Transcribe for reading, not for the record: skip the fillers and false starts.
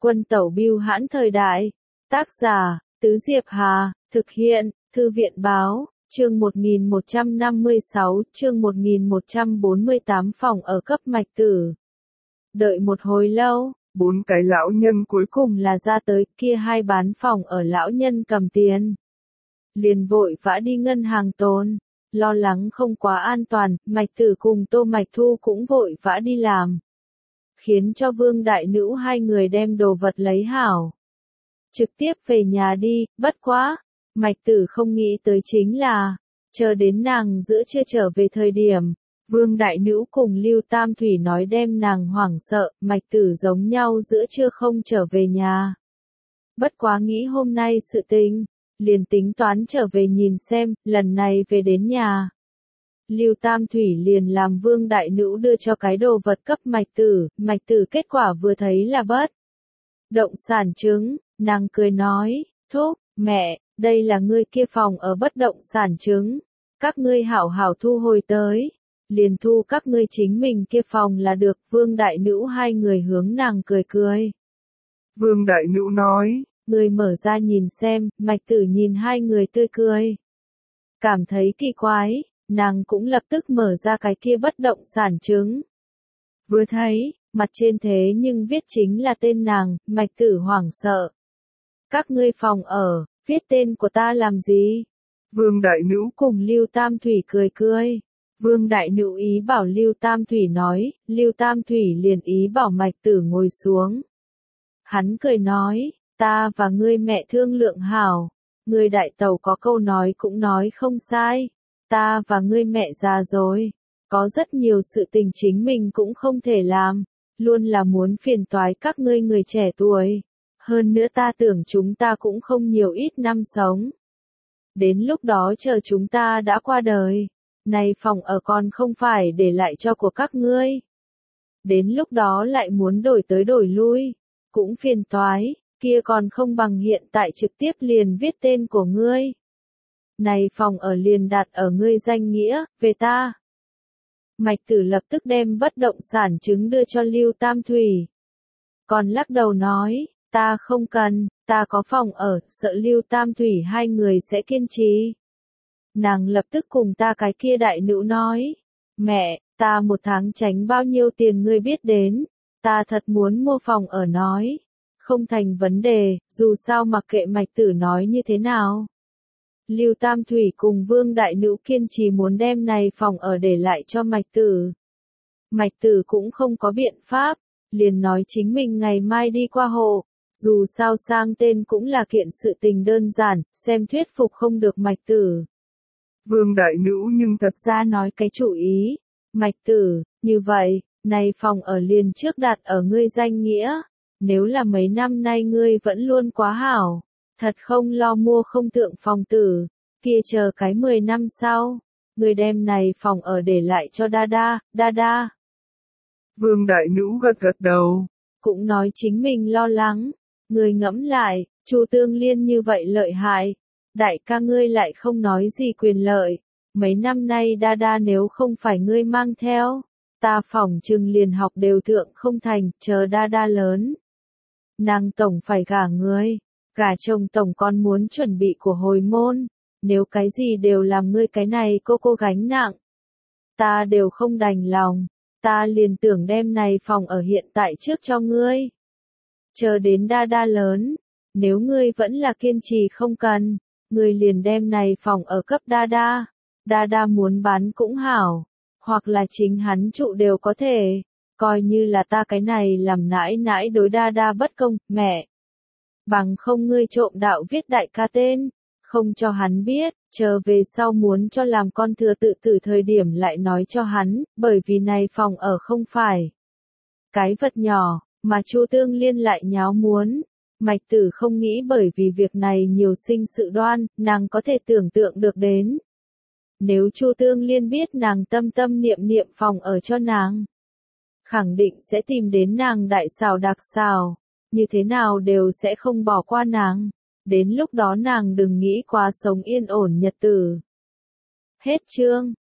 Quân tẩu bưu hãn thời đại. Tác giả, Tứ Diệp Hà, thực hiện, Thư viện báo, chương 1156, chương 1148 phòng ở cấp Mạch Tử. Đợi một hồi lâu, 4 cái lão nhân cuối cùng là ra tới, kia hai bán phòng ở lão nhân cầm tiền. Liền vội vã đi ngân hàng tồn, lo lắng không quá an toàn, Mạch Tử cùng Tô Mạch Thu cũng vội vã đi làm. Khiến cho Vương Đại Nữ hai người đem đồ vật lấy hảo. Trực tiếp về nhà đi, bất quá. Mạch Tử không nghĩ tới chính là, chờ đến nàng giữa trưa trở về thời điểm, Vương Đại Nữ cùng Lưu Tam Thủy nói đem nàng hoảng sợ, Mạch Tử giống nhau giữa trưa không trở về nhà. Bất quá nghĩ hôm nay sự tình, liền tính toán trở về nhìn xem, lần này về đến nhà. Lưu Tam Thủy liền làm Vương Đại Nữ đưa cho cái đồ vật cấp Mạch Tử kết quả vừa thấy là bất động sản chứng, nàng cười nói, thúc, mẹ, đây là ngươi kia phòng ở bất động sản chứng, các ngươi hảo hảo thu hồi tới, liền thu các ngươi chính mình kia phòng là được. Vương Đại Nữ hai người hướng nàng cười cười. Vương Đại Nữ nói, người mở ra nhìn xem, Mạch Tử nhìn hai người tươi cười. Cảm thấy kỳ quái, nàng cũng lập tức mở ra cái kia bất động sản chứng. Vừa thấy, mặt trên thế nhưng viết chính là tên nàng, Mạch Tử hoảng sợ. Các ngươi phòng ở, viết tên của ta làm gì? Vương Đại Nữ cùng Lưu Tam Thủy cười cười. Vương Đại Nữ ý bảo Lưu Tam Thủy nói, Lưu Tam Thủy liền ý bảo Mạch Tử ngồi xuống. Hắn cười nói, ta và ngươi mẹ thương lượng hảo, ngươi đại tẩu có câu nói cũng nói không sai, ta và ngươi mẹ già rồi, có rất nhiều sự tình chính mình cũng không thể làm, luôn là muốn phiền toái các ngươi người trẻ tuổi. Hơn nữa ta tưởng chúng ta cũng không nhiều ít năm sống. Đến lúc đó chờ chúng ta đã qua đời, này phòng ở còn không phải để lại cho của các ngươi. Đến lúc đó lại muốn đổi tới đổi lui, cũng phiền toái, kia còn không bằng hiện tại trực tiếp liền viết tên của ngươi. Này phòng ở liền đặt ở ngươi danh nghĩa, về ta. Mạch Tử lập tức đem bất động sản chứng đưa cho Lưu Tam Thủy. Còn lắc đầu nói, ta không cần, ta có phòng ở, sợ Lưu Tam Thủy hai người sẽ kiên trì. Nàng lập tức cùng ta cái kia đại nữ nói, mẹ, ta một tháng tránh bao nhiêu tiền ngươi biết đến, ta thật muốn mua phòng ở nói. Không thành vấn đề, dù sao mặc kệ Mạch Tử nói như thế nào. Lưu Tam Thủy cùng Vương Đại Nữ kiên trì muốn đem này phòng ở để lại cho Mạch Tử. Mạch Tử cũng không có biện pháp, liền nói chính mình ngày mai đi qua hộ, dù sao sang tên cũng là kiện sự tình đơn giản, xem thuyết phục không được Mạch Tử. Vương Đại Nữ nhưng thật ra nói cái chủ ý, Mạch Tử, như vậy, này phòng ở liền trước đặt ở ngươi danh nghĩa, nếu là mấy năm nay ngươi vẫn luôn quá hảo. Thật không lo mua không thượng phòng tử, kia chờ cái 10 năm sau, người đem này phòng ở để lại cho Đa. Vương Đại Nữ gật gật đầu, cũng nói chính mình lo lắng, người ngẫm lại, Chu Tương Liên như vậy lợi hại, đại ca ngươi lại không nói gì quyền lợi, mấy năm nay Đa nếu không phải ngươi mang theo, ta phỏng chừng liền học đều thượng không thành, chờ Đa lớn. Nàng tổng phải gả ngươi. Gả chồng tổng con muốn chuẩn bị của hồi môn, nếu cái gì đều làm ngươi cái này cô gánh nặng. Ta đều không đành lòng, ta liền tưởng đem này phòng ở hiện tại trước cho ngươi. Chờ đến Đa lớn, nếu ngươi vẫn là kiên trì không cần, ngươi liền đem này phòng ở cấp Đa muốn bán cũng hảo, hoặc là chính hắn trụ đều có thể, coi như là ta cái này làm nãi nãi đối Đa bất công, mẹ. Bằng không ngươi trộm đạo viết đại ca tên, không cho hắn biết, chờ về sau muốn cho làm con thừa tự tử thời điểm lại nói cho hắn, bởi vì này phòng ở không phải cái vật nhỏ, mà Chu Tương Liên lại nháo muốn. Mạch Tử không nghĩ bởi vì việc này nhiều sinh sự đoan, nàng có thể tưởng tượng được đến. Nếu Chu Tương Liên biết nàng tâm niệm phòng ở cho nàng, khẳng định sẽ tìm đến nàng đại xào đặc xào. Như thế nào đều sẽ không bỏ qua nàng, đến lúc đó nàng đừng nghĩ quá sống yên ổn nhật tử. Hết chương.